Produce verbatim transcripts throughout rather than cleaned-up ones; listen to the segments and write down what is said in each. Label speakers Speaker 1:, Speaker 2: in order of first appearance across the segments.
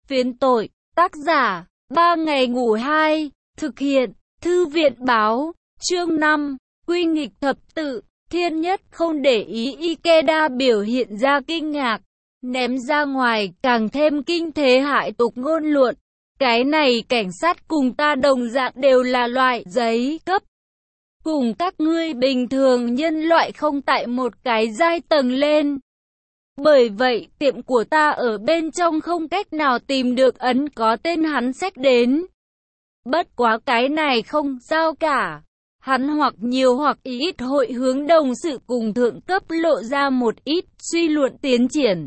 Speaker 1: Phiến tội, tác giả, ba ngày ngủ hai, thực hiện, thư viện báo, chương năm, quy nghịch thập tự. Thiên Nhất không để ý Ikeda biểu hiện ra kinh ngạc, ném ra ngoài, càng thêm kinh thế hại tục ngôn luận. Cái này cảnh sát cùng ta đồng dạng đều là loại giấy cấp. Cùng các ngươi bình thường nhân loại không tại một cái giai tầng lên. Bởi vậy, tiệm của ta ở bên trong không cách nào tìm được ấn có tên hắn xách đến. Bất quá cái này không sao cả. Hắn hoặc nhiều hoặc ít hội hướng đồng sự cùng thượng cấp lộ ra một ít suy luận tiến triển.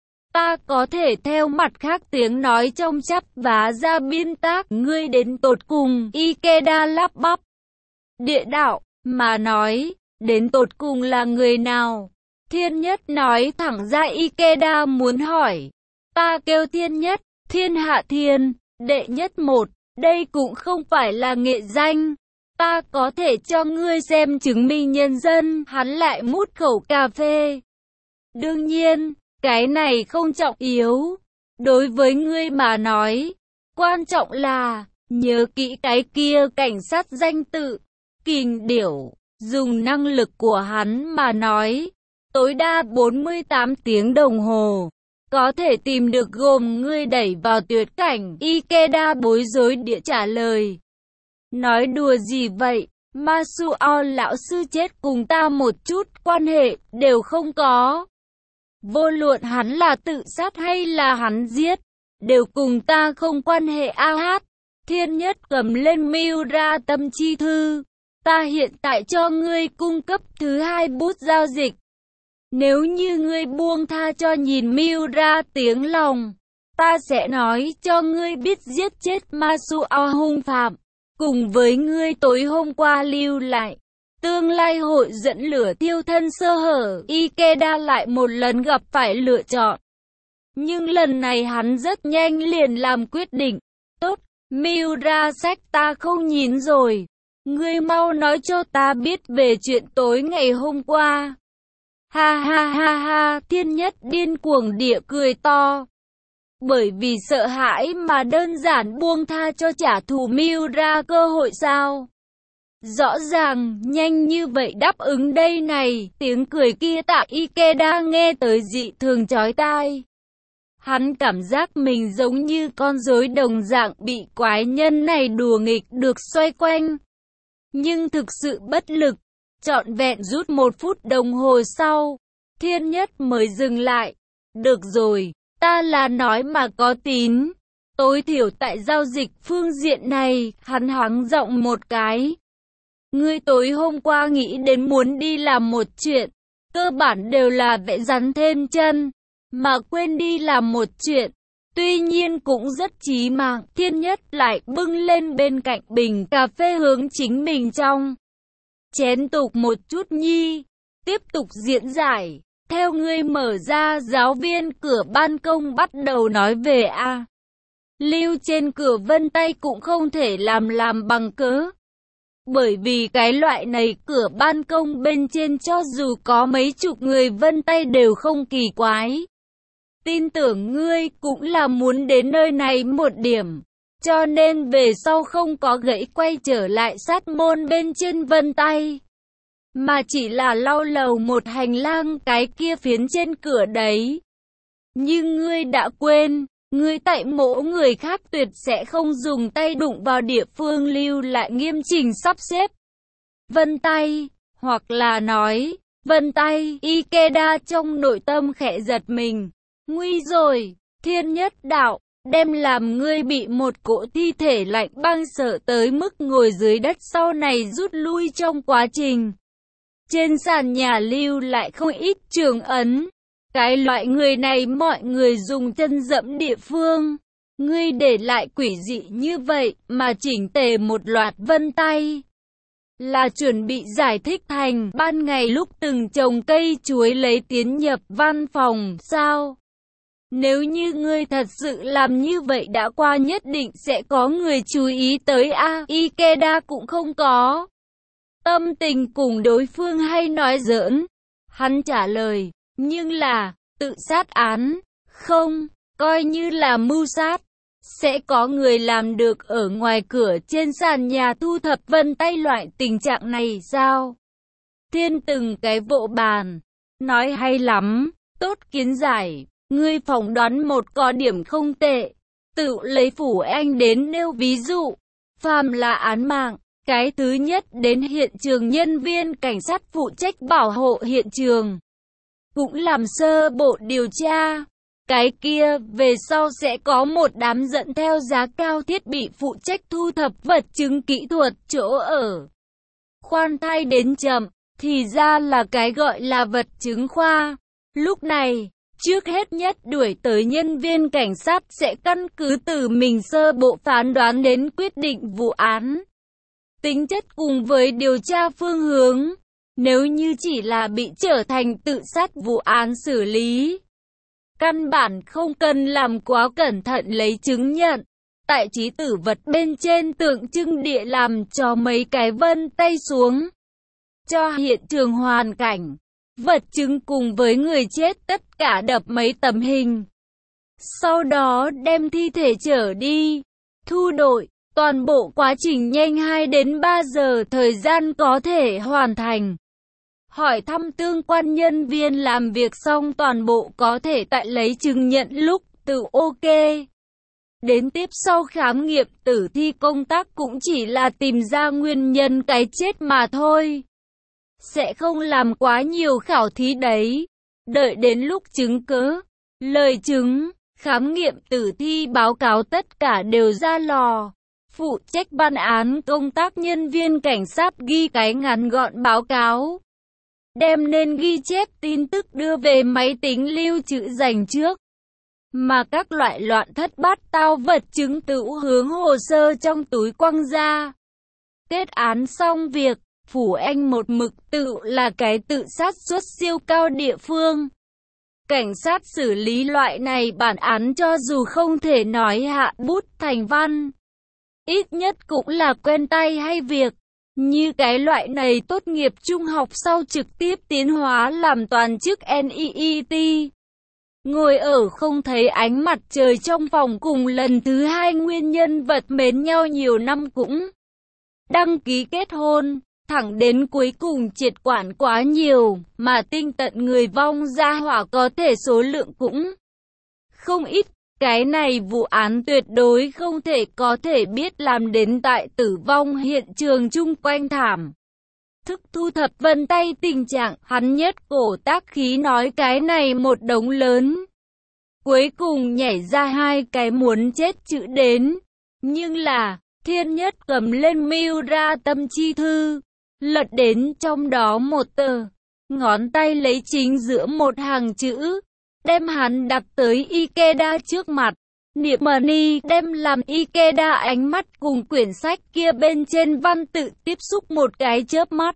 Speaker 1: Ta có thể theo mặt khác tiếng nói trong chắp vá ra biên tác ngươi đến tột cùng. Ikeda lắp bắp. Địa đạo, mà nói, đến tột cùng là người nào? Thiên Nhất nói thẳng ra Ikeda muốn hỏi. Ta kêu Thiên Nhất, thiên hạ thiên, đệ nhất một, đây cũng không phải là nghệ danh. Ta có thể cho ngươi xem chứng minh nhân dân. Hắn lại mút khẩu cà phê. Đương nhiên, cái này không trọng yếu. Đối với ngươi mà nói, quan trọng là, nhớ kỹ cái kia cảnh sát danh tự, Kình Điểu. Dùng năng lực của hắn mà nói, tối đa bốn mươi tám tiếng đồng hồ, có thể tìm được gồm ngươi đẩy vào tuyệt cảnh. Ikeda bối rối địa trả lời. Nói đùa gì vậy, Masuo lão sư chết cùng ta một chút quan hệ đều không có. Vô luận hắn là tự sát hay là hắn giết, đều cùng ta không quan hệ. A hát. Thiên Nhất cầm lên Miura tâm chi thư. Ta hiện tại cho ngươi cung cấp thứ hai bút giao dịch. Nếu như ngươi buông tha cho nhìn Miura tiếng lòng, ta sẽ nói cho ngươi biết giết chết Masuo hung phạm. Cùng với ngươi tối hôm qua lưu lại, tương lai hội dẫn lửa thiêu thân sơ hở. Ikeda lại một lần gặp phải lựa chọn. Nhưng lần này hắn rất nhanh liền làm quyết định. Tốt, Miura sách ta không nhìn rồi. Ngươi mau nói cho ta biết về chuyện tối ngày hôm qua. Ha ha ha ha, Thiên Nhất điên cuồng địa cười to. Bởi vì sợ hãi mà đơn giản buông tha cho trả thù Miura cơ hội sao? Rõ ràng, nhanh như vậy đáp ứng đây này, tiếng cười kia tại Ikeda nghe tới dị thường chói tai. Hắn cảm giác mình giống như con rối đồng dạng bị quái nhân này đùa nghịch được xoay quanh. Nhưng thực sự bất lực, trọn vẹn rút một phút đồng hồ sau, Thiên Nhất mới dừng lại. Được rồi. Ta là nói mà có tín. Tối thiểu tại giao dịch phương diện này, hắn hắng giọng một cái. Ngươi tối hôm qua nghĩ đến muốn đi làm một chuyện, cơ bản đều là vẽ rắn thêm chân, mà quên đi làm một chuyện, tuy nhiên cũng rất chí mạng. Thiên Nhất lại bưng lên bên cạnh bình cà phê hướng chính mình trong chén tục một chút nhi, tiếp tục diễn giải. Theo ngươi mở ra, giáo viên cửa ban công bắt đầu nói về A. Lưu trên cửa vân tay cũng không thể làm làm bằng cớ. Bởi vì cái loại này cửa ban công bên trên cho dù có mấy chục người vân tay đều không kỳ quái. Tin tưởng ngươi cũng là muốn đến nơi này một điểm. Cho nên về sau không có gãy quay trở lại sát môn bên trên vân tay. Mà chỉ là lau lầu một hành lang cái kia phiến trên cửa đấy. Nhưng ngươi đã quên, ngươi tại mỗ người khác tuyệt sẽ không dùng tay đụng vào địa phương lưu lại nghiêm chỉnh sắp xếp. Vân tay, hoặc là nói, vân tay. Ikeda trong nội tâm khẽ giật mình. Nguy rồi, Thiên Nhất đạo, đem làm ngươi bị một cỗ thi thể lạnh băng sợ tới mức ngồi dưới đất sau này rút lui trong quá trình. Trên sàn nhà lưu lại không ít trường ấn. Cái loại người này mọi người dùng chân dẫm địa phương. Ngươi để lại quỷ dị như vậy mà chỉnh tề một loạt vân tay. Là chuẩn bị giải thích thành ban ngày lúc từng trồng cây chuối lấy tiến nhập văn phòng sao? Nếu như ngươi thật sự làm như vậy đã qua nhất định sẽ có người chú ý tới a. Ikeda cũng không có tâm tình cùng đối phương hay nói giỡn. Hắn trả lời, nhưng là, tự sát án, không, coi như là mưu sát. sẽ có người làm được ở ngoài cửa trên sàn nhà thu thập vân tay loại tình trạng này sao? Thiên từng cái vỗ bàn, nói hay lắm, tốt kiến giải, ngươi phỏng đoán một có điểm không tệ, tự lấy Phủ Anh đến nêu ví dụ, phàm là án mạng, cái thứ nhất đến hiện trường nhân viên cảnh sát phụ trách bảo hộ hiện trường, cũng làm sơ bộ điều tra. Cái kia, về sau sẽ có một đám dẫn theo giá cao thiết bị phụ trách thu thập vật chứng kỹ thuật chỗ ở. Khoan thai đến chậm, thì ra là cái gọi là vật chứng khoa. Lúc này, trước hết nhất đuổi tới nhân viên cảnh sát sẽ căn cứ từ mình sơ bộ phán đoán đến quyết định vụ án. Tính chất cùng với điều tra phương hướng, nếu như chỉ là bị trở thành tự sát vụ án xử lý, căn bản không cần làm quá cẩn thận lấy chứng nhận. Tại trí tử vật bên trên tượng trưng địa làm cho mấy cái vân tay xuống. Cho hiện trường hoàn cảnh, vật chứng cùng với người chết tất cả đập mấy tấm hình. Sau đó đem thi thể trở đi, thu đội, toàn bộ quá trình nhanh hai đến ba giờ thời gian có thể hoàn thành. Hỏi thăm tương quan nhân viên làm việc xong toàn bộ có thể tại lấy chứng nhận lúc tự ok. Đến tiếp sau khám nghiệm tử thi công tác cũng chỉ là tìm ra nguyên nhân cái chết mà thôi. Sẽ không làm quá nhiều khảo thí đấy. Đợi đến lúc chứng cứ, lời chứng, khám nghiệm tử thi báo cáo tất cả đều ra lò. Phụ trách ban án công tác nhân viên cảnh sát ghi cái ngắn gọn báo cáo. Đem nên ghi chép tin tức đưa về máy tính lưu trữ dành trước. Mà các loại loạn thất bát tao vật chứng tự hướng hồ sơ trong túi quăng ra. Kết án xong việc, Phủ Anh một mực tự là cái tự sát suất siêu cao địa phương. Cảnh sát xử lý loại này bản án cho dù không thể nói hạ bút thành văn, ít nhất cũng là quen tay hay việc. Như cái loại này tốt nghiệp trung học sau trực tiếp tiến hóa làm toàn chức en i i tê. Ngồi ở không thấy ánh mặt trời trong phòng cùng lần thứ hai nguyên nhân vật mến nhau nhiều năm cũng đăng ký kết hôn, thẳng đến cuối cùng triệt quản quá nhiều, mà tinh tận người vong ra hỏa có thể số lượng cũng không ít. Cái này vụ án tuyệt đối không thể có thể biết làm đến tại tử vong hiện trường chung quanh thảm thức thu thập vân tay tình trạng, hắn nhất cổ tác khí nói cái này một đống lớn. Cuối cùng nhảy ra hai cái muốn chết chữ đến. Nhưng là, thiên nhất cầm lên mưu ra tâm chi thư, lật đến trong đó một tờ, ngón tay lấy chính giữa một hàng chữ, đem hắn đặt tới Ikeda trước mặt. Niệm Mani đem làm Ikeda ánh mắt cùng quyển sách kia bên trên văn tự tiếp xúc một cái chớp mắt.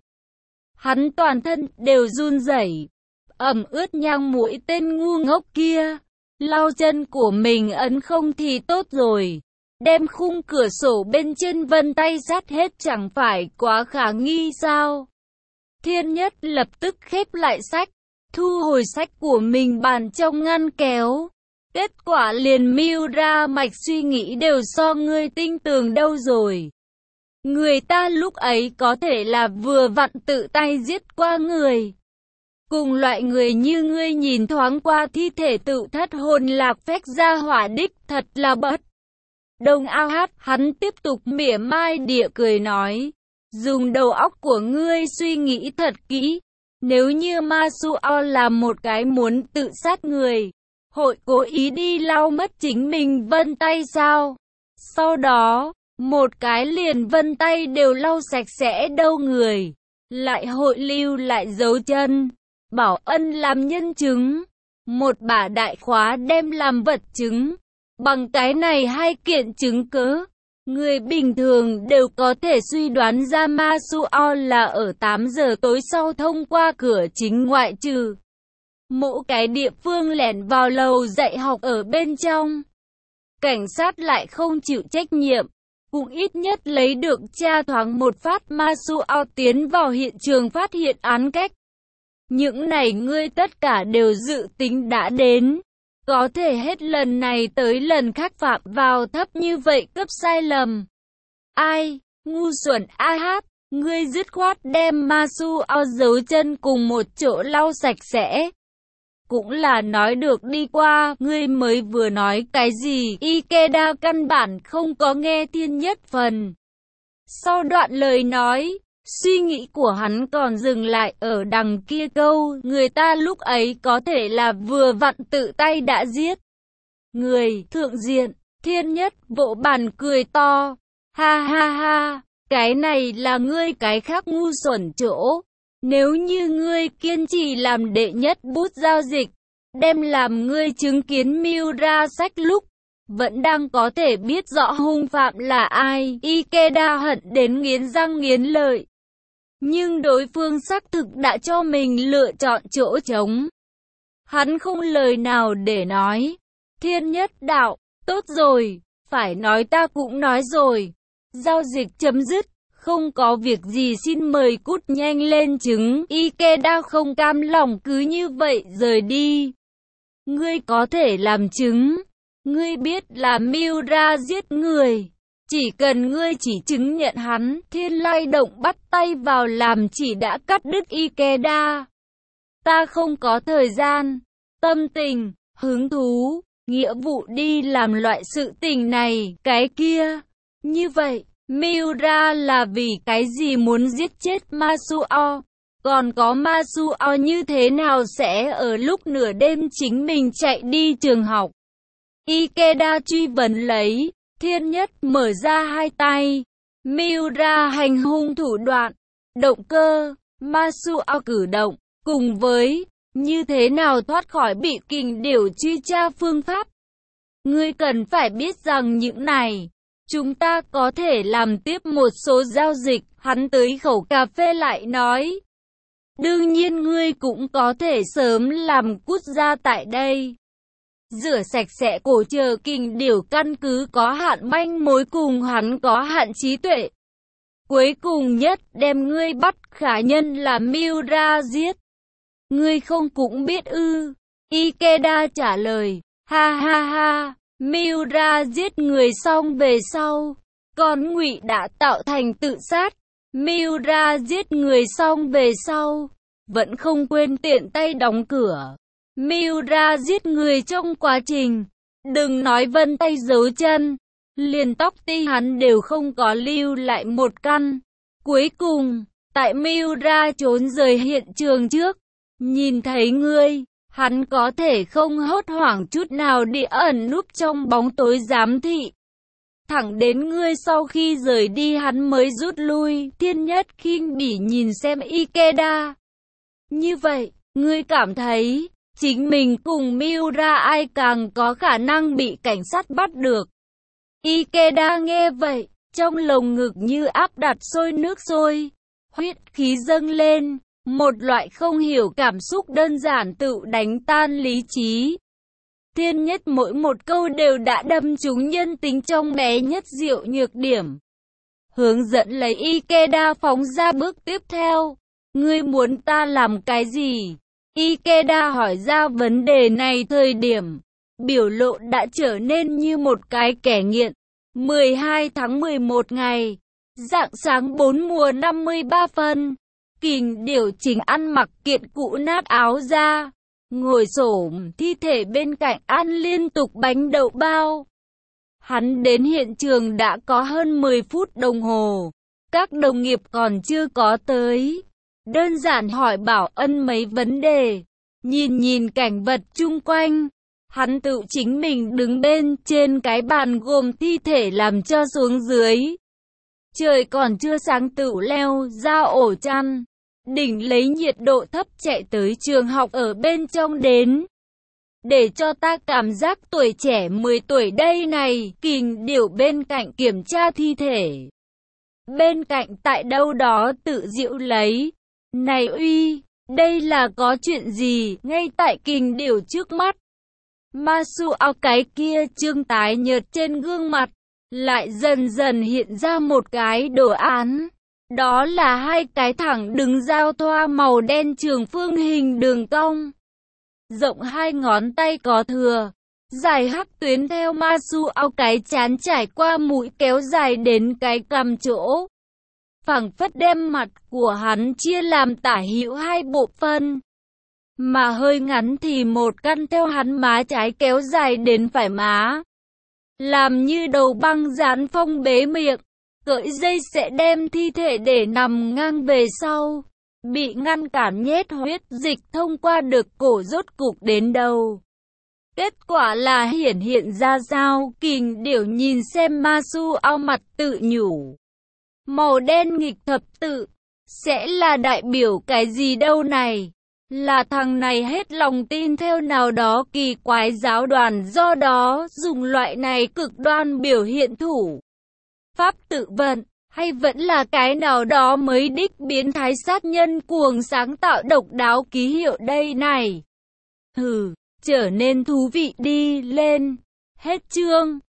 Speaker 1: Hắn toàn thân đều run rẩy, ẩm ướt nhang mũi tên ngu ngốc kia. Lau chân của mình ấn không thì tốt rồi. Đem khung cửa sổ bên trên vân tay sát hết chẳng phải quá khả nghi sao? Thiên nhất lập tức khép lại sách, thu hồi sách của mình bàn trong ngăn kéo. Kết quả liền mưu ra mạch suy nghĩ đều so ngươi tinh tường đâu rồi. Người ta lúc ấy có thể là vừa vặn tự tay giết qua người. Cùng loại người như ngươi nhìn thoáng qua thi thể tự thất hồn lạc phách ra hỏa đích thật là bất. Đông ao hát, hắn tiếp tục mỉa mai địa cười nói. Dùng đầu óc của ngươi suy nghĩ thật kỹ. Nếu như Masuo là một cái muốn tự sát người, hội cố ý đi lau mất chính mình vân tay sao? Sau đó, một cái liền vân tay đều lau sạch sẽ đâu người, lại hội lưu lại dấu chân. Bảo ân làm nhân chứng, một bả đại khóa đem làm vật chứng. Bằng cái này hai kiện chứng cứ, người bình thường đều có thể suy đoán ra Masuo là ở tám giờ tối sau thông qua cửa chính ngoại trừ mỗi cái địa phương lẻn vào lầu dạy học ở bên trong. Cảnh sát lại không chịu trách nhiệm, cũng ít nhất lấy được tra thoáng một phát Masuo tiến vào hiện trường phát hiện án cách. Những này ngươi tất cả đều dự tính đã đến. có thể hết lần này tới lần khác phạm vào thấp như vậy cấp sai lầm. Ai, ngu xuẩn a hát, ngươi dứt khoát đem Masuo giấu chân cùng một chỗ lau sạch sẽ. Cũng là nói được đi qua, ngươi mới vừa nói cái gì, Ikeda căn bản không có nghe thiên nhất phần. Sau đoạn lời nói, suy nghĩ của hắn còn dừng lại ở đằng kia câu, người ta lúc ấy có thể là vừa vặn tự tay đã giết. Người, thượng diện, thiên nhất, vỗ bàn cười to, ha ha ha, cái này là ngươi cái khác ngu xuẩn chỗ. Nếu như ngươi kiên trì làm đệ nhất bút giao dịch, đem làm ngươi chứng kiến Miura sách lúc, vẫn đang có thể biết rõ hung phạm là ai. Ikeda hận đến nghiến răng nghiến lợi. Nhưng đối phương xác thực đã cho mình lựa chọn chỗ trống. Hắn không lời nào để nói. Thiên nhất đạo, tốt rồi, phải nói ta cũng nói rồi. Giao dịch chấm dứt, không có việc gì xin mời cút nhanh lên chứng. Ikeda không cam lòng cứ như vậy rời đi. Ngươi có thể làm chứng. Ngươi biết là Miura giết người. Chỉ cần ngươi chỉ chứng nhận hắn, Thiên Lai Động bắt tay vào làm chỉ đã cắt đứt Ikeda. Ta không có thời gian, tâm tình, hứng thú, nghĩa vụ đi làm loại sự tình này, cái kia. Như vậy, Miura là vì cái gì muốn giết chết Masuo? Còn có Masuo như thế nào sẽ ở lúc nửa đêm chính mình chạy đi trường học? Ikeda truy vấn lấy. Thiên nhất mở ra hai tay. Miura hành hung thủ đoạn, động cơ, Masuo cử động, cùng với như thế nào thoát khỏi bị kình điểu truy tra phương pháp. Ngươi cần phải biết rằng những này, chúng ta có thể làm tiếp một số giao dịch. Hắn tới khẩu cà phê lại nói. Đương nhiên ngươi cũng có thể sớm làm cút ra tại đây. Rửa sạch sẽ cổ chờ kình điểu căn cứ có hạn manh mối cùng hắn có hạn trí tuệ. Cuối cùng nhất đem ngươi bắt khả nhân là Miura giết. Ngươi không cũng biết ư. Ikeda trả lời. Ha ha ha. Miura giết người xong về sau. Còn Ngụy đã tạo thành tự sát. Miura giết người xong về sau. Vẫn không quên tiện tay đóng cửa. Miura giết người trong quá trình, đừng nói vân tay dấu chân, liền tóc ti hắn đều không có lưu lại một căn. Cuối cùng, tại Miura trốn rời hiện trường trước, nhìn thấy ngươi, hắn có thể không hốt hoảng chút nào đi ẩn núp trong bóng tối giám thị. Thẳng đến ngươi sau khi rời đi hắn mới rút lui. Thiên nhất khinh bỉ nhìn xem Ikeda. Như vậy, ngươi cảm thấy chính mình cùng Miura ai càng có khả năng bị cảnh sát bắt được? Ikeda nghe vậy, trong lồng ngực như áp đặt sôi nước sôi, huyết khí dâng lên, một loại không hiểu cảm xúc đơn giản tự đánh tan lý trí. Thiên nhất mỗi một câu đều đã đâm trúng nhân tính trong bé nhất diệu nhược điểm. Hướng dẫn lấy Ikeda phóng ra bước tiếp theo. Ngươi muốn ta làm cái gì? Ikeda hỏi ra vấn đề này thời điểm, biểu lộ đã trở nên như một cái kẻ nghiện. mười hai tháng mười một ngày, rạng sáng bốn mùa năm mươi ba phân, kình điểu chính ăn mặc kiện cũ nát áo ra, ngồi xổm thi thể bên cạnh ăn liên tục bánh đậu bao. Hắn đến hiện trường đã có hơn mười phút đồng hồ, các đồng nghiệp còn chưa có tới. Đơn giản hỏi bảo ân mấy vấn đề, nhìn nhìn cảnh vật chung quanh, hắn tự chính mình đứng bên trên cái bàn gồm thi thể làm cho xuống dưới. Trời còn chưa sáng tự leo ra ổ chăn, đỉnh lấy nhiệt độ thấp chạy tới trường học ở bên trong đến. Để cho ta cảm giác tuổi trẻ mười tuổi đây này, kình điểu bên cạnh kiểm tra thi thể. Bên cạnh tại đâu đó tự giễu lấy. Này uy, đây là có chuyện gì, ngay tại kình điểu trước mắt. Masuo cái kia trương tái nhợt trên gương mặt, lại dần dần hiện ra một cái đồ án. Đó là hai cái thẳng đứng giao thoa màu đen trường phương hình đường cong. Rộng hai ngón tay có thừa, dài hắc tuyến theo ma su ao cái chán trải qua mũi kéo dài đến cái cằm chỗ. Phảng phất đem mặt của hắn chia làm tả hữu hai bộ phân. Mà hơi ngắn thì một căn theo hắn má trái kéo dài đến phải má. Làm như đầu băng dán phong bế miệng. Cởi dây sẽ đem thi thể để nằm ngang về sau. Bị ngăn cản nhét huyết dịch thông qua được cổ rốt cục đến đầu. Kết quả là hiển hiện ra sao? Kình Điểu nhìn xem ma su ao mặt tự nhủ. Màu đen nghịch thập tự. Sẽ là đại biểu cái gì đâu này? Là thằng này hết lòng tin theo nào đó kỳ quái giáo đoàn, do đó dùng loại này cực đoan biểu hiện thủ pháp tự vận, hay vẫn là cái nào đó mới đích biến thái sát nhân cuồng sáng tạo độc đáo ký hiệu đây này? Hừ, trở nên thú vị đi lên. Hết chương.